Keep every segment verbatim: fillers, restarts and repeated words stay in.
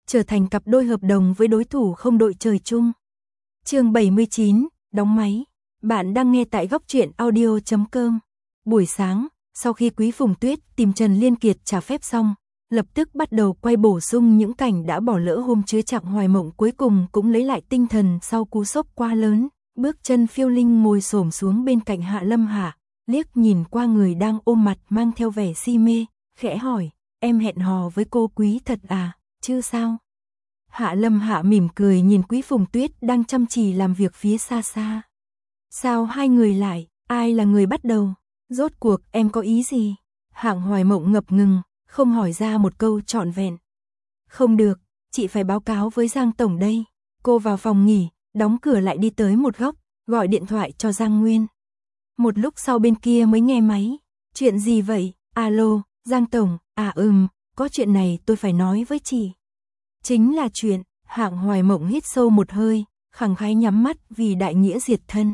trở thành cặp đôi hợp đồng với đối thủ không đội trời chung. Chương bảy mươi chín, đóng máy. Bạn đang nghe tại góc truyện audio chấm com. Buổi sáng, sau khi Quý Phùng Tuyết tìm Trần Liên Kiệt trả phép xong, lập tức bắt đầu quay bổ sung những cảnh đã bỏ lỡ hôm chứa Trạng Hoài Mộng, cuối cùng cũng lấy lại tinh thần sau cú sốc quá lớn, bước chân phiêu linh ngồi xổm xuống bên cạnh Hạ Lâm Hạ, liếc nhìn qua người đang ôm mặt mang theo vẻ si mê, khẽ hỏi, em hẹn hò với cô Quý thật à, chứ sao? Hạ Lâm Hạ mỉm cười nhìn Quý Phùng Tuyết đang chăm chỉ làm việc phía xa xa. Sao hai người lại, ai là người bắt đầu? Rốt cuộc em có ý gì? Hạng Hoài Mộng ngập ngừng, không hỏi ra một câu trọn vẹn. Không được, chị phải báo cáo với Giang Tổng đây. Cô vào phòng nghỉ, đóng cửa lại đi tới một góc, gọi điện thoại cho Giang Nguyên. Một lúc sau bên kia mới nghe máy. Chuyện gì vậy? Alo, Giang Tổng, à ừm, có chuyện này tôi phải nói với chị. Chính là chuyện, Hạng Hoài Mộng hít sâu một hơi, khẳng khái nhắm mắt vì đại nghĩa diệt thân.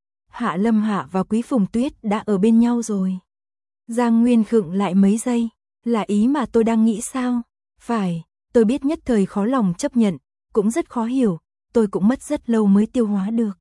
Hạ Lâm Hạ và Quý Phùng Tuyết đã ở bên nhau rồi. Giang Nguyên khựng lại mấy giây, là ý mà tôi đang nghĩ sao? Phải, tôi biết nhất thời khó lòng chấp nhận, cũng rất khó hiểu, tôi cũng mất rất lâu mới tiêu hóa được.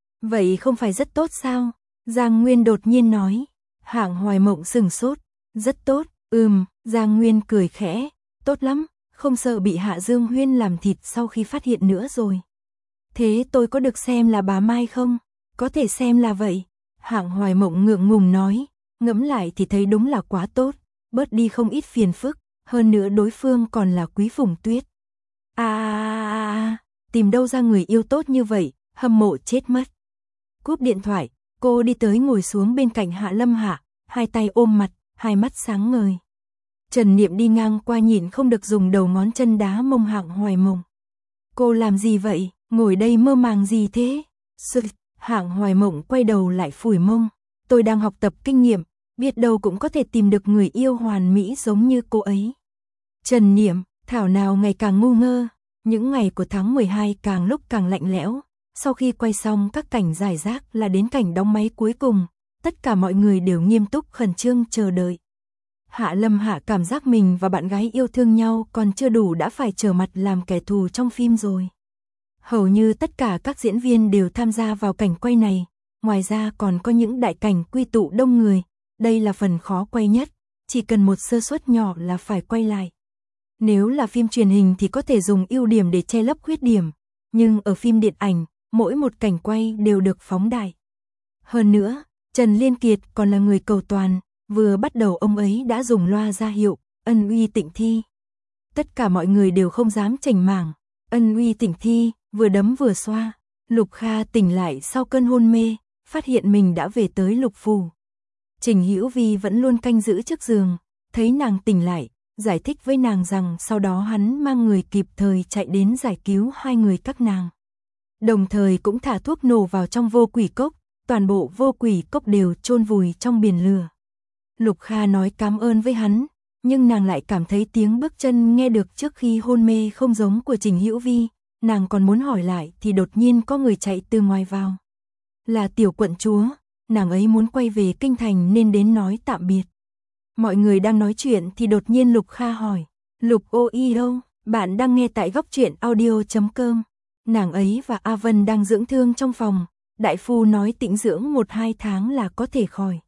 Vậy không phải rất tốt sao? Giang Nguyên đột nhiên nói. Hạng Hoài Mộng sừng sốt, rất tốt, ừm, Giang Nguyên cười khẽ, tốt lắm, không sợ bị Hạ Dương Huyên làm thịt sau khi phát hiện nữa rồi. Thế tôi có được xem là bà Mai không? Có thể xem là vậy. Hạng Hoài Mộng ngượng ngùng nói, ngẫm lại thì thấy đúng là quá tốt, bớt đi không ít phiền phức, hơn nữa đối phương còn là Quý Phùng Tuyết. À, à, à, à, tìm đâu ra người yêu tốt như vậy, hâm mộ chết mất. Cúp điện thoại, cô đi tới ngồi xuống bên cạnh Hạ Lâm Hạ, hai tay ôm mặt, hai mắt sáng ngời. Trần Niệm đi ngang qua nhìn không được dùng đầu ngón chân đá mông Hạng Hoài Mộng. Cô làm gì vậy, ngồi đây mơ màng gì thế? Sự, Hạng Hoài Mộng quay đầu lại phủi mông. Tôi đang học tập kinh nghiệm, biết đâu cũng có thể tìm được người yêu hoàn mỹ giống như cô ấy. Trần Niệm, thảo nào ngày càng ngu ngơ, những ngày của tháng mười hai càng lúc càng lạnh lẽo. Sau khi quay xong các cảnh giải rác là đến cảnh đóng máy cuối cùng, tất cả mọi người đều nghiêm túc khẩn trương chờ đợi. Hạ Lâm Hạ cảm giác mình và bạn gái yêu thương nhau còn chưa đủ đã phải trở mặt làm kẻ thù trong phim rồi. Hầu như tất cả các diễn viên đều tham gia vào cảnh quay này, ngoài ra còn có những đại cảnh quy tụ đông người, đây là phần khó quay nhất, chỉ cần một sơ suất nhỏ là phải quay lại. Nếu là phim truyền hình thì có thể dùng ưu điểm để che lấp khuyết điểm, nhưng ở phim điện ảnh, mỗi một cảnh quay đều được phóng đại. Hơn nữa, Trần Liên Kiệt còn là người cầu toàn, vừa bắt đầu ông ấy đã dùng loa ra hiệu, ân uy tịnh thi. Tất cả mọi người đều không dám chảnh mảng, ân uy tịnh thi, vừa đấm vừa xoa. Lục Kha tỉnh lại sau cơn hôn mê, phát hiện mình đã về tới Lục Phủ. Trình Hữu Vi vẫn luôn canh giữ trước giường, thấy nàng tỉnh lại, giải thích với nàng rằng sau đó hắn mang người kịp thời chạy đến giải cứu hai người các nàng. Đồng thời cũng thả thuốc nổ vào trong vô quỷ cốc, toàn bộ vô quỷ cốc đều chôn vùi trong biển lửa. Lục Kha nói cảm ơn với hắn, nhưng nàng lại cảm thấy tiếng bước chân nghe được trước khi hôn mê không giống của Trình Hữu Vi, nàng còn muốn hỏi lại thì đột nhiên có người chạy từ ngoài vào. Là tiểu quận chúa, nàng ấy muốn quay về kinh thành nên đến nói tạm biệt. Mọi người đang nói chuyện thì đột nhiên Lục Kha hỏi, Lục ô y đâu, bạn đang nghe tại góc truyện audio chấm com. Nàng ấy và A Vân đang dưỡng thương trong phòng, đại phu nói tĩnh dưỡng một hai tháng là có thể khỏi.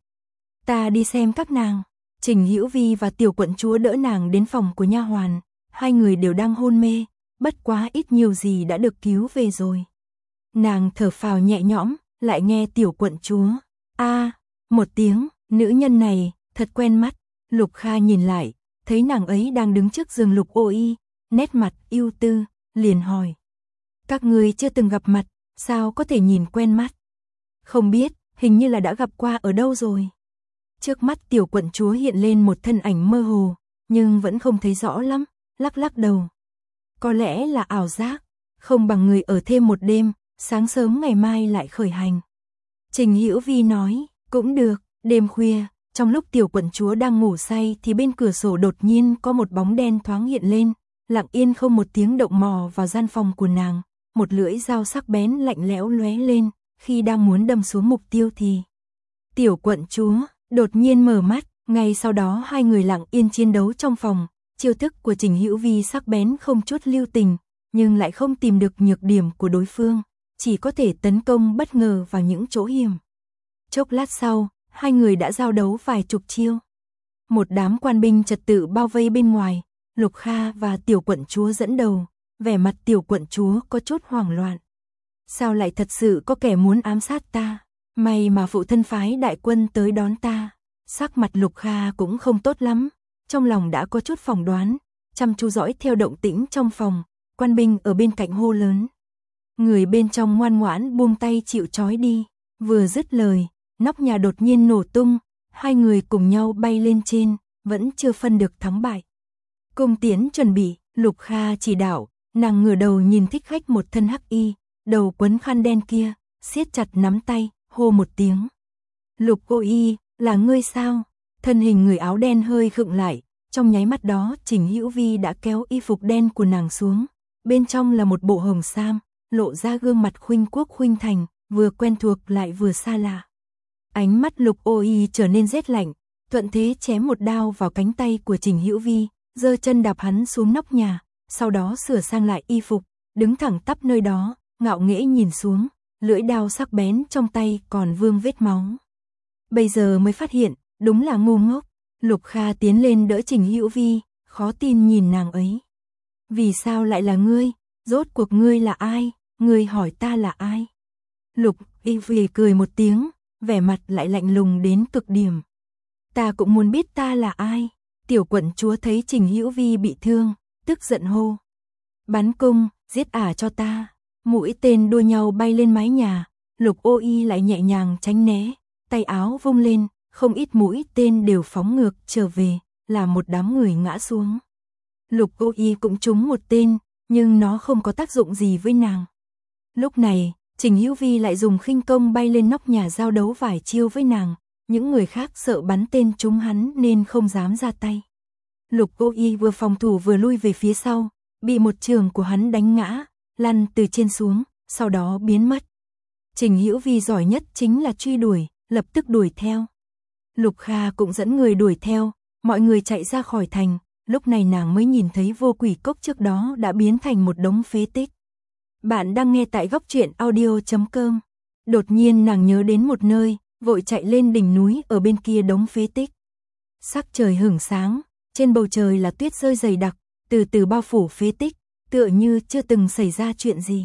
Ta đi xem các nàng. Trình Hữu Vi và tiểu quận chúa đỡ nàng đến phòng của nha hoàn, hai người đều đang hôn mê, bất quá ít nhiều gì đã được cứu về rồi. Nàng thở phào nhẹ nhõm, lại nghe tiểu quận chúa, a à, một tiếng, nữ nhân này, thật quen mắt. Lục Kha nhìn lại, thấy nàng ấy đang đứng trước giường Lục ô y, nét mặt ưu tư, liền hỏi. Các người chưa từng gặp mặt, sao có thể nhìn quen mắt? Không biết, hình như là đã gặp qua ở đâu rồi. Trước mắt tiểu quận chúa hiện lên một thân ảnh mơ hồ, nhưng vẫn không thấy rõ lắm, lắc lắc đầu. Có lẽ là ảo giác, không bằng người ở thêm một đêm, sáng sớm ngày mai lại khởi hành. Trình Hữu Vi nói, cũng được. Đêm khuya, trong lúc tiểu quận chúa đang ngủ say thì bên cửa sổ đột nhiên có một bóng đen thoáng hiện lên, lặng yên không một tiếng động mò vào gian phòng của nàng, một lưỡi dao sắc bén lạnh lẽo lóe lên, khi đang muốn đâm xuống mục tiêu thì tiểu quận chúa đột nhiên mở mắt, ngay sau đó hai người lặng yên chiến đấu trong phòng, Chiêu thức của Trình Hữu Vi sắc bén không chút lưu tình, nhưng lại không tìm được nhược điểm của đối phương, chỉ có thể tấn công bất ngờ vào những chỗ hiểm. Chốc lát sau, hai người đã giao đấu vài chục chiêu. Một đám quan binh trật tự bao vây bên ngoài, Lục Kha và tiểu quận chúa dẫn đầu, vẻ mặt tiểu quận chúa có chút hoảng loạn. Sao lại thật sự có kẻ muốn ám sát ta? May mà phụ thân phái đại quân tới đón ta. Sắc mặt Lục Kha cũng không tốt lắm, trong lòng đã có chút phỏng đoán, chăm chú dõi theo động tĩnh trong phòng, quan binh ở bên cạnh hô lớn. Người bên trong ngoan ngoãn buông tay chịu trói đi, vừa dứt lời, nóc nhà đột nhiên nổ tung, hai người cùng nhau bay lên trên, vẫn chưa phân được thắng bại. Cung tiến chuẩn bị, Lục Kha chỉ đạo, nàng ngửa đầu nhìn thích khách một thân hắc y, đầu quấn khăn đen kia, siết chặt nắm tay, hô một tiếng. Lục cô y, là ngươi sao? Thân hình người áo đen hơi khựng lại, trong nháy mắt đó Trình Hữu Vi đã kéo y phục đen của nàng xuống, bên trong là một bộ hồng sam, lộ ra gương mặt khuynh quốc khuynh thành, vừa quen thuộc lại vừa xa lạ. Ánh mắt Lục ô y trở nên rét lạnh, thuận thế chém một đao vào cánh tay của Trình Hữu Vi, giơ chân đạp hắn xuống nóc nhà, sau đó sửa sang lại y phục, đứng thẳng tắp nơi đó, ngạo nghễ nhìn xuống, lưỡi đao sắc bén trong tay còn vương vết máu. Bây giờ mới phát hiện, đúng là ngu ngốc. Lục Kha tiến lên đỡ Trình Hữu Vi, khó tin nhìn nàng ấy. Vì sao lại là ngươi? Rốt cuộc ngươi là ai? Ngươi hỏi ta là ai? Lục y Vi cười một tiếng, vẻ mặt lại lạnh lùng đến cực điểm. Ta cũng muốn biết ta là ai. Tiểu quận chúa thấy Trình Hữu Vi bị thương, tức giận hô. Bắn cung, giết ả cho ta. Mũi tên đua nhau bay lên mái nhà, Lục ô y lại nhẹ nhàng tránh né, tay áo vung lên, không ít mũi tên đều phóng ngược trở về, làm một đám người ngã xuống. Lục ô y cũng trúng một tên, nhưng nó không có tác dụng gì với nàng. Lúc này, Trình Hữu Vi lại dùng khinh công bay lên nóc nhà giao đấu vài chiêu với nàng, những người khác sợ bắn tên trúng hắn nên không dám ra tay. Lục ô y vừa phòng thủ vừa lui về phía sau, bị một trường của hắn đánh ngã, lăn từ trên xuống, sau đó biến mất. Trình Hữu Vi giỏi nhất chính là truy đuổi, lập tức đuổi theo. Lục Kha cũng dẫn người đuổi theo, mọi người chạy ra khỏi thành, lúc này nàng mới nhìn thấy Vô Quỷ Cốc trước đó đã biến thành một đống phế tích. Bạn đang nghe tại góc truyện audio chấm com. Đột nhiên nàng nhớ đến một nơi, vội chạy lên đỉnh núi ở bên kia đống phế tích. Sắc trời hửng sáng, trên bầu trời là tuyết rơi dày đặc, từ từ bao phủ phế tích, tựa như chưa từng xảy ra chuyện gì.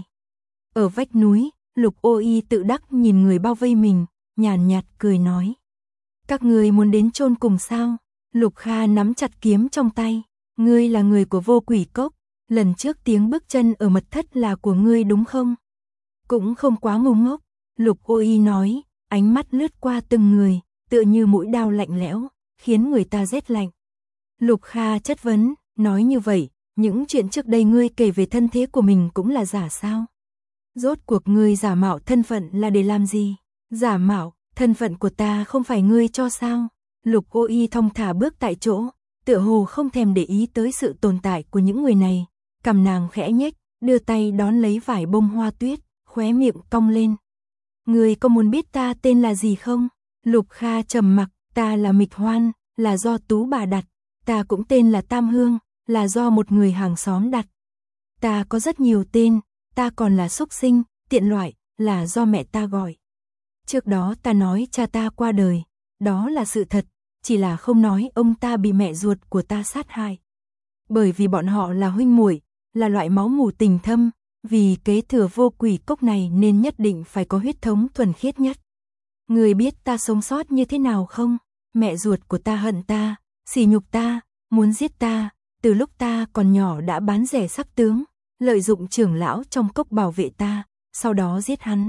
Ở vách núi, Lục ô y tự đắc nhìn người bao vây mình, nhàn nhạt cười nói. Các ngươi muốn đến chôn cùng sao? Lục Kha nắm chặt kiếm trong tay. Ngươi là người của Vô Quỷ Cốc, lần trước tiếng bước chân ở mật thất là của ngươi đúng không? Cũng không quá ngu ngốc. Lục ô y nói, ánh mắt lướt qua từng người, tựa như mũi đao lạnh lẽo, khiến người ta rét lạnh. Lục Kha chất vấn, nói như vậy, những chuyện trước đây ngươi kể về thân thế của mình cũng là giả sao? Rốt cuộc ngươi giả mạo thân phận là để làm gì? Giả mạo, thân phận của ta không phải ngươi cho sao? Lục ô y thong thả bước tại chỗ, tựa hồ không thèm để ý tới sự tồn tại của những người này, cằm nàng khẽ nhếch, đưa tay đón lấy vài bông hoa tuyết, khóe miệng cong lên. Ngươi có muốn biết ta tên là gì không? Lục Kha trầm mặc, ta là Mịch Hoan, là do Tú bà đặt, ta cũng tên là Tam Hương, là do một người hàng xóm đặt. Ta có rất nhiều tên, ta còn là xúc sinh, tiện loại, là do mẹ ta gọi. Trước đó ta nói cha ta qua đời, đó là sự thật, chỉ là không nói ông ta bị mẹ ruột của ta sát hại. Bởi vì bọn họ là huynh muội, là loại máu mủ tình thâm, vì kế thừa Vô Quỷ Cốc này nên nhất định phải có huyết thống thuần khiết nhất. Người biết ta sống sót như thế nào không? Mẹ ruột của ta hận ta, sỉ nhục ta, muốn giết ta, từ lúc ta còn nhỏ đã bán rẻ sắc tướng, lợi dụng trưởng lão trong cốc bảo vệ ta, sau đó giết hắn.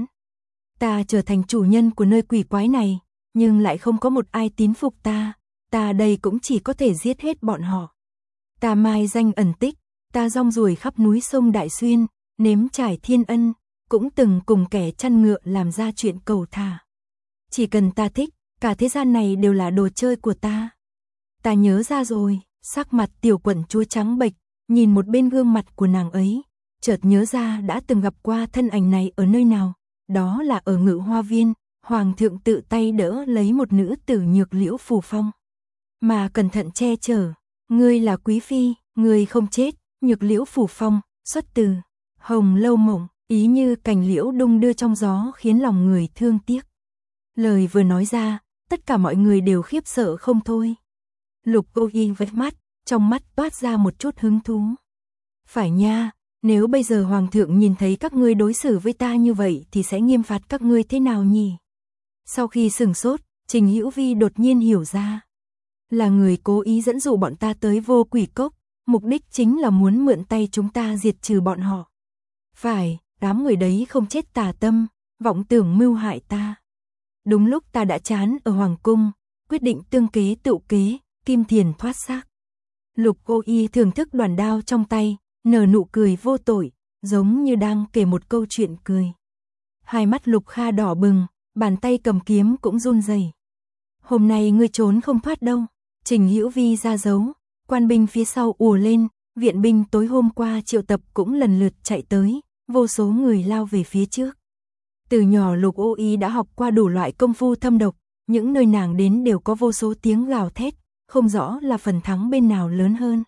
Ta trở thành chủ nhân của nơi quỷ quái này, nhưng lại không có một ai tín phục ta, ta đây cũng chỉ có thể giết hết bọn họ. Ta mai danh ẩn tích, ta rong ruổi khắp núi sông Đại Xuyên, nếm trải thiên ân, cũng từng cùng kẻ chăn ngựa làm ra chuyện cầu thả. Chỉ cần ta thích, cả thế gian này đều là đồ chơi của ta. Ta nhớ ra rồi, sắc mặt tiểu quận chúa trắng bệch, nhìn một bên gương mặt của nàng ấy, chợt nhớ ra đã từng gặp qua thân ảnh này ở nơi nào, đó là ở Ngự Hoa Viên, hoàng thượng tự tay đỡ lấy một nữ tử nhược liễu phù phong, mà cẩn thận che chở. Ngươi là quý phi, ngươi không chết, Nhược Liễu Phủ Phong, xuất từ Hồng Lâu Mộng, ý như cành liễu đung đưa trong gió khiến lòng người thương tiếc. Lời vừa nói ra, tất cả mọi người đều khiếp sợ không thôi. Lục Ô Y vết mắt, trong mắt toát ra một chút hứng thú. Phải nha, nếu bây giờ hoàng thượng nhìn thấy các ngươi đối xử với ta như vậy thì sẽ nghiêm phạt các ngươi thế nào nhỉ? Sau khi sừng sốt, Trình Hữu Vi đột nhiên hiểu ra. Là người cố ý dẫn dụ bọn ta tới Vô Quỷ Cốc, mục đích chính là muốn mượn tay chúng ta diệt trừ bọn họ. Phải, đám người đấy không chết tà tâm, vọng tưởng mưu hại ta. Đúng lúc ta đã chán ở hoàng cung, quyết định tương kế tự kế, kim thiền thoát xác. Lục Ô Y thưởng thức đoàn đao trong tay, nở nụ cười vô tội, giống như đang kể một câu chuyện cười. Hai mắt Lục Kha đỏ bừng, bàn tay cầm kiếm cũng run rẩy. Hôm nay ngươi trốn không thoát đâu. Trình Hữu Vi ra dấu, quan binh phía sau ùa lên, viện binh tối hôm qua triệu tập cũng lần lượt chạy tới, vô số người lao về phía trước. Từ nhỏ Lục Ô Y đã học qua đủ loại công phu thâm độc, những nơi nàng đến đều có vô số tiếng gào thét, không rõ là phần thắng bên nào lớn hơn.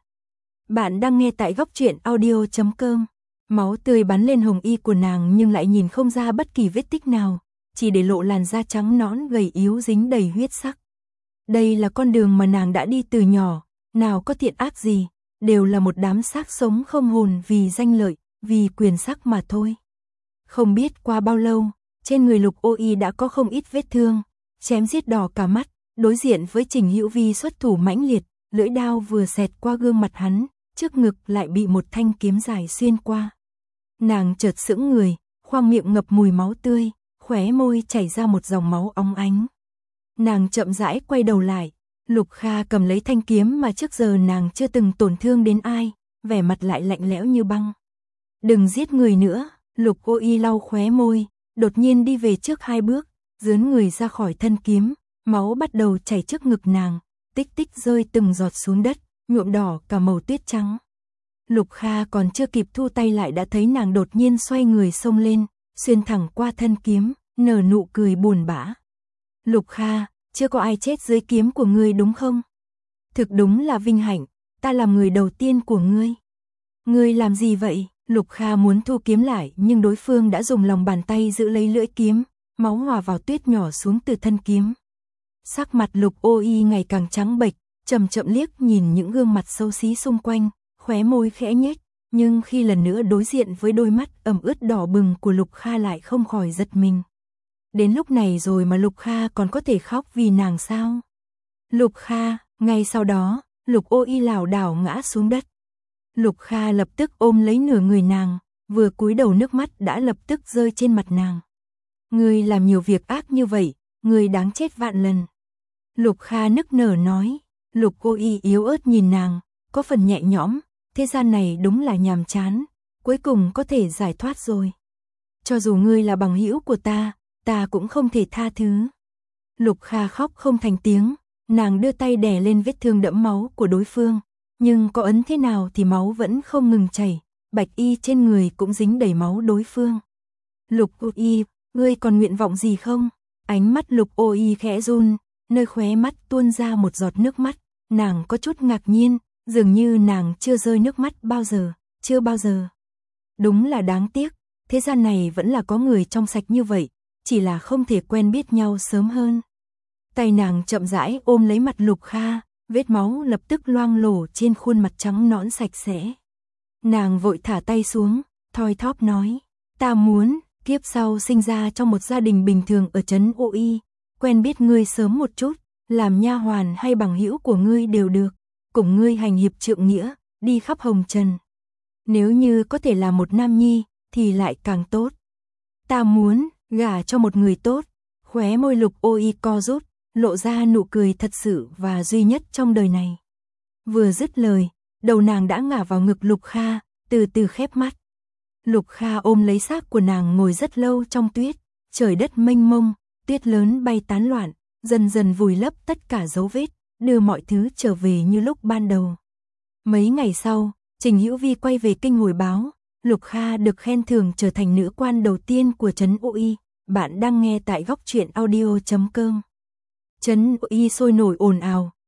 Bạn đang nghe tại góc truyện audio chấm com. Máu tươi bắn lên hồng y của nàng nhưng lại nhìn không ra bất kỳ vết tích nào, chỉ để lộ làn da trắng nõn gầy yếu dính đầy huyết sắc. Đây là con đường mà nàng đã đi từ nhỏ, nào có thiện ác gì, đều là một đám xác sống không hồn vì danh lợi, vì quyền sắc mà thôi. Không biết qua bao lâu, trên người Lục Ô Y đã có không ít vết thương, chém giết đỏ cả mắt, đối diện với Trình Hữu Vi xuất thủ mãnh liệt, lưỡi đao vừa xẹt qua gương mặt hắn, trước ngực lại bị một thanh kiếm dài xuyên qua. Nàng chợt sững người, khoang miệng ngập mùi máu tươi, khóe môi chảy ra một dòng máu óng ánh. Nàng chậm rãi quay đầu lại, Lục Kha cầm lấy thanh kiếm mà trước giờ nàng chưa từng tổn thương đến ai, vẻ mặt lại lạnh lẽo như băng. Đừng giết người nữa, Lục Ô Y lau khóe môi, đột nhiên đi về trước hai bước, dướn người ra khỏi thân kiếm, máu bắt đầu chảy trước ngực nàng, tích tích rơi từng giọt xuống đất, nhuộm đỏ cả màu tuyết trắng. Lục Kha còn chưa kịp thu tay lại đã thấy nàng đột nhiên xoay người xông lên, xuyên thẳng qua thân kiếm, nở nụ cười buồn bã. Lục Kha, chưa có ai chết dưới kiếm của ngươi đúng không? Thực đúng là vinh hạnh, ta làm người đầu tiên của ngươi. Ngươi làm gì vậy? Lục Kha muốn thu kiếm lại nhưng đối phương đã dùng lòng bàn tay giữ lấy lưỡi kiếm, máu hòa vào tuyết nhỏ xuống từ thân kiếm. Sắc mặt Lục Ô Y ngày càng trắng bệch, chậm chậm liếc nhìn những gương mặt xấu xí xung quanh, khóe môi khẽ nhếch, nhưng khi lần nữa đối diện với đôi mắt ẩm ướt đỏ bừng của Lục Kha lại không khỏi giật mình. Đến lúc này rồi mà Lục Kha còn có thể khóc vì nàng sao? Lục Kha, ngay sau đó, Lục Ô Y lảo đảo ngã xuống đất. Lục Kha lập tức ôm lấy nửa người nàng, vừa cúi đầu nước mắt đã lập tức rơi trên mặt nàng. Ngươi làm nhiều việc ác như vậy, ngươi đáng chết vạn lần. Lục Kha nức nở nói. Lục Ô Y yếu ớt nhìn nàng, có phần nhẹ nhõm, thế gian này đúng là nhàm chán, cuối cùng có thể giải thoát rồi. Cho dù ngươi là bằng hữu của ta, ta cũng không thể tha thứ. Lục Kha khóc không thành tiếng, nàng đưa tay đè lên vết thương đẫm máu của đối phương, nhưng có ấn thế nào thì máu vẫn không ngừng chảy, bạch y trên người cũng dính đầy máu đối phương. Lục Ô Y, ngươi còn nguyện vọng gì không? Ánh mắt Lục Ô Y khẽ run, nơi khóe mắt tuôn ra một giọt nước mắt, nàng có chút ngạc nhiên, dường như nàng chưa rơi nước mắt bao giờ, chưa bao giờ. Đúng là đáng tiếc, thế gian này vẫn là có người trong sạch như vậy, chỉ là không thể quen biết nhau sớm hơn. Tay nàng chậm rãi ôm lấy mặt Lục Kha, vết máu lập tức loang lổ trên khuôn mặt trắng nõn sạch sẽ. Nàng vội thả tay xuống, thoi thóp nói, ta muốn, kiếp sau sinh ra trong một gia đình bình thường ở trấn Ô Y, quen biết ngươi sớm một chút, làm nha hoàn hay bằng hữu của ngươi đều được, cùng ngươi hành hiệp trượng nghĩa, đi khắp hồng trần. Nếu như có thể là một nam nhi, thì lại càng tốt. Ta muốn, gả cho một người tốt, khóe môi Lục Ô Y co rút, lộ ra nụ cười thật sự và duy nhất trong đời này. Vừa dứt lời, đầu nàng đã ngả vào ngực Lục Kha, từ từ khép mắt. Lục Kha ôm lấy xác của nàng ngồi rất lâu trong tuyết, trời đất mênh mông, tuyết lớn bay tán loạn, dần dần vùi lấp tất cả dấu vết, đưa mọi thứ trở về như lúc ban đầu. Mấy ngày sau, Trình Hữu Vi quay về kinh hồi báo, Lục Kha được khen thưởng trở thành nữ quan đầu tiên của trấn Ô Y. Bạn đang nghe tại góc truyện audio chấm com. Trấn Ô Y sôi nổi ồn ào,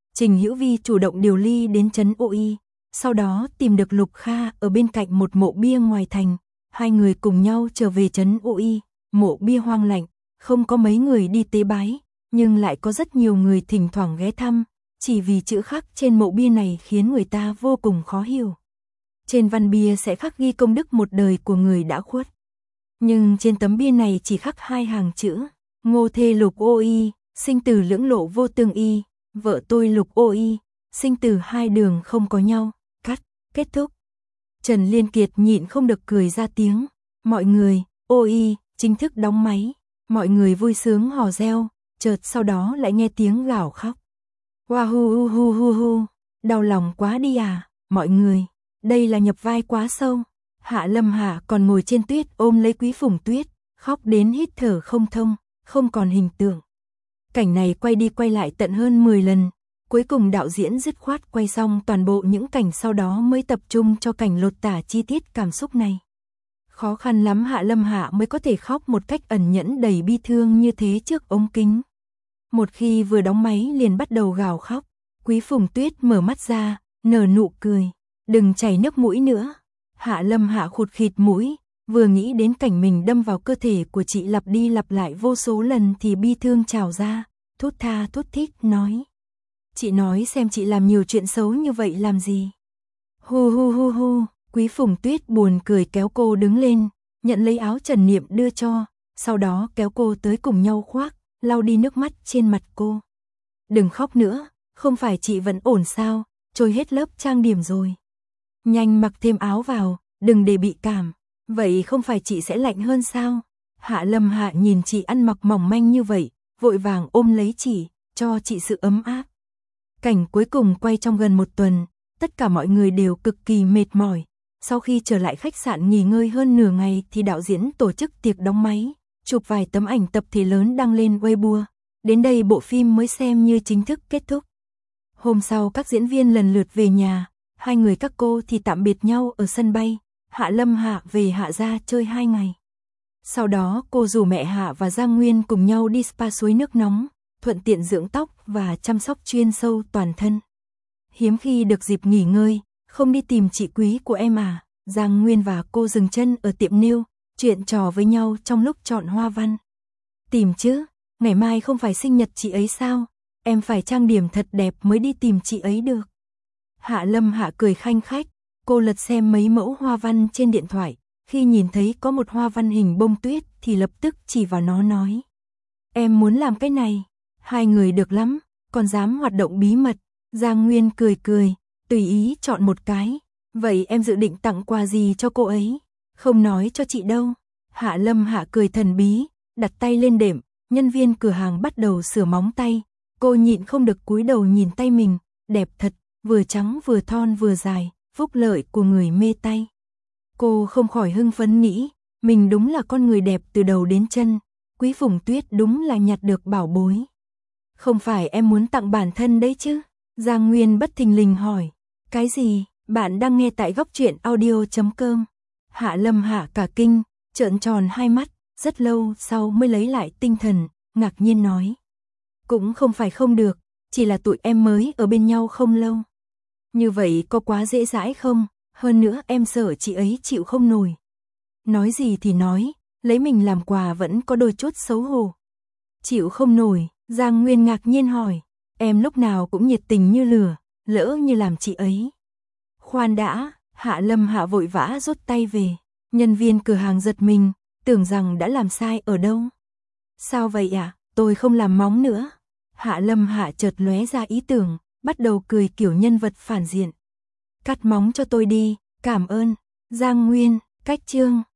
Trình Hữu Vi chủ động điều ly đến trấn Ô Y, sau đó tìm được Lục Kha ở bên cạnh một mộ bia ngoài thành, hai người cùng nhau trở về trấn Ô Y, mộ bia hoang lạnh, không có mấy người đi tế bái, nhưng lại có rất nhiều người thỉnh thoảng ghé thăm, chỉ vì chữ khắc trên mộ bia này khiến người ta vô cùng khó hiểu. Trên văn bia sẽ khắc ghi công đức một đời của người đã khuất. Nhưng trên tấm bia này chỉ khắc hai hàng chữ, Ngô thê Lục Ô Y, sinh tử lưỡng lộ vô tương y, vợ tôi Lục Ô Y, sinh tử hai đường không có nhau, cắt, kết thúc. Trần Liên Kiệt nhịn không được cười ra tiếng, mọi người, Ô Y, chính thức đóng máy, mọi người vui sướng hò reo, chợt sau đó lại nghe tiếng gào khóc. Wow hu hu hu hu, đau lòng quá đi à, mọi người, đây là nhập vai quá sâu. Hạ Lâm Hạ còn ngồi trên tuyết ôm lấy Quý Phùng Tuyết, khóc đến hít thở không thông, không còn hình tượng. Cảnh này quay đi quay lại tận hơn mười lần, cuối cùng đạo diễn dứt khoát quay xong toàn bộ những cảnh sau đó mới tập trung cho cảnh lột tả chi tiết cảm xúc này. Khó khăn lắm Hạ Lâm Hạ mới có thể khóc một cách ẩn nhẫn đầy bi thương như thế trước ống kính. Một khi vừa đóng máy liền bắt đầu gào khóc, Quý Phùng Tuyết mở mắt ra, nở nụ cười, đừng chảy nước mũi nữa. Hạ Lâm Hạ khụt khịt mũi, vừa nghĩ đến cảnh mình đâm vào cơ thể của chị lặp đi lặp lại vô số lần thì bi thương trào ra, thút tha thút thít nói. Chị nói xem chị làm nhiều chuyện xấu như vậy làm gì? Hu hu hu hu, Quý Phùng Tuyết buồn cười kéo cô đứng lên, nhận lấy áo Trần Niệm đưa cho, sau đó kéo cô tới cùng nhau khoác, lau đi nước mắt trên mặt cô. Đừng khóc nữa, không phải chị vẫn ổn sao, trôi hết lớp trang điểm rồi. Nhanh mặc thêm áo vào, đừng để bị cảm, vậy không phải chị sẽ lạnh hơn sao? Hạ Lâm Hạ nhìn chị ăn mặc mỏng manh như vậy, vội vàng ôm lấy chị, cho chị sự ấm áp. Cảnh cuối cùng quay trong gần một tuần, tất cả mọi người đều cực kỳ mệt mỏi. Sau khi trở lại khách sạn nghỉ ngơi hơn nửa ngày thì đạo diễn tổ chức tiệc đóng máy, chụp vài tấm ảnh tập thể lớn đăng lên Weibo. Đến đây bộ phim mới xem như chính thức kết thúc. Hôm sau các diễn viên lần lượt về nhà, hai người các cô thì tạm biệt nhau ở sân bay. Hạ Lâm Hạ về Hạ gia chơi hai ngày. Sau đó cô rủ mẹ Hạ và Giang Nguyên cùng nhau đi spa suối nước nóng, thuận tiện dưỡng tóc và chăm sóc chuyên sâu toàn thân. Hiếm khi được dịp nghỉ ngơi, không đi tìm chị Quý của em à? Giang Nguyên và cô dừng chân ở tiệm nail, chuyện trò với nhau trong lúc chọn hoa văn. Tìm chứ, ngày mai không phải sinh nhật chị ấy sao? Em phải trang điểm thật đẹp mới đi tìm chị ấy được. Hạ Lâm Hạ cười khanh khách, cô lật xem mấy mẫu hoa văn trên điện thoại, khi nhìn thấy có một hoa văn hình bông tuyết thì lập tức chỉ vào nó nói. Em muốn làm cái này, hai người được lắm, còn dám hoạt động bí mật. Giang Nguyên cười cười, tùy ý chọn một cái, vậy em dự định tặng quà gì cho cô ấy? Không nói cho chị đâu. Hạ Lâm Hạ cười thần bí, đặt tay lên đệm, nhân viên cửa hàng bắt đầu sửa móng tay, cô nhịn không được cúi đầu nhìn tay mình, đẹp thật, vừa trắng vừa thon vừa dài, phúc lợi của người mê tay. Cô không khỏi hưng phấn nghĩ, mình đúng là con người đẹp từ đầu đến chân, Quý Phùng Tuyết đúng là nhặt được bảo bối. Không phải em muốn tặng bản thân đấy chứ? Giang Nguyên bất thình lình hỏi. Cái gì? Bạn đang nghe tại góc truyện audio chấm com. Hạ Lâm Hạ cả kinh, trợn tròn hai mắt, rất lâu sau mới lấy lại tinh thần, ngạc nhiên nói. Cũng không phải không được, chỉ là tụi em mới ở bên nhau không lâu. Như vậy có quá dễ dãi không? Hơn nữa em sợ chị ấy chịu không nổi. Nói gì thì nói, lấy mình làm quà vẫn có đôi chút xấu hổ. Chịu không nổi, Giang Nguyên ngạc nhiên hỏi. Em lúc nào cũng nhiệt tình như lửa, lỡ như làm chị ấy. Khoan đã, Hạ Lâm Hạ vội vã rút tay về. Nhân viên cửa hàng giật mình, tưởng rằng đã làm sai ở đâu. Sao vậy ạ? À? Tôi không làm móng nữa. Hạ Lâm Hạ chợt lóe ra ý tưởng, bắt đầu cười kiểu nhân vật phản diện. Cắt móng cho tôi đi, cảm ơn. Giang Nguyên, cách chương.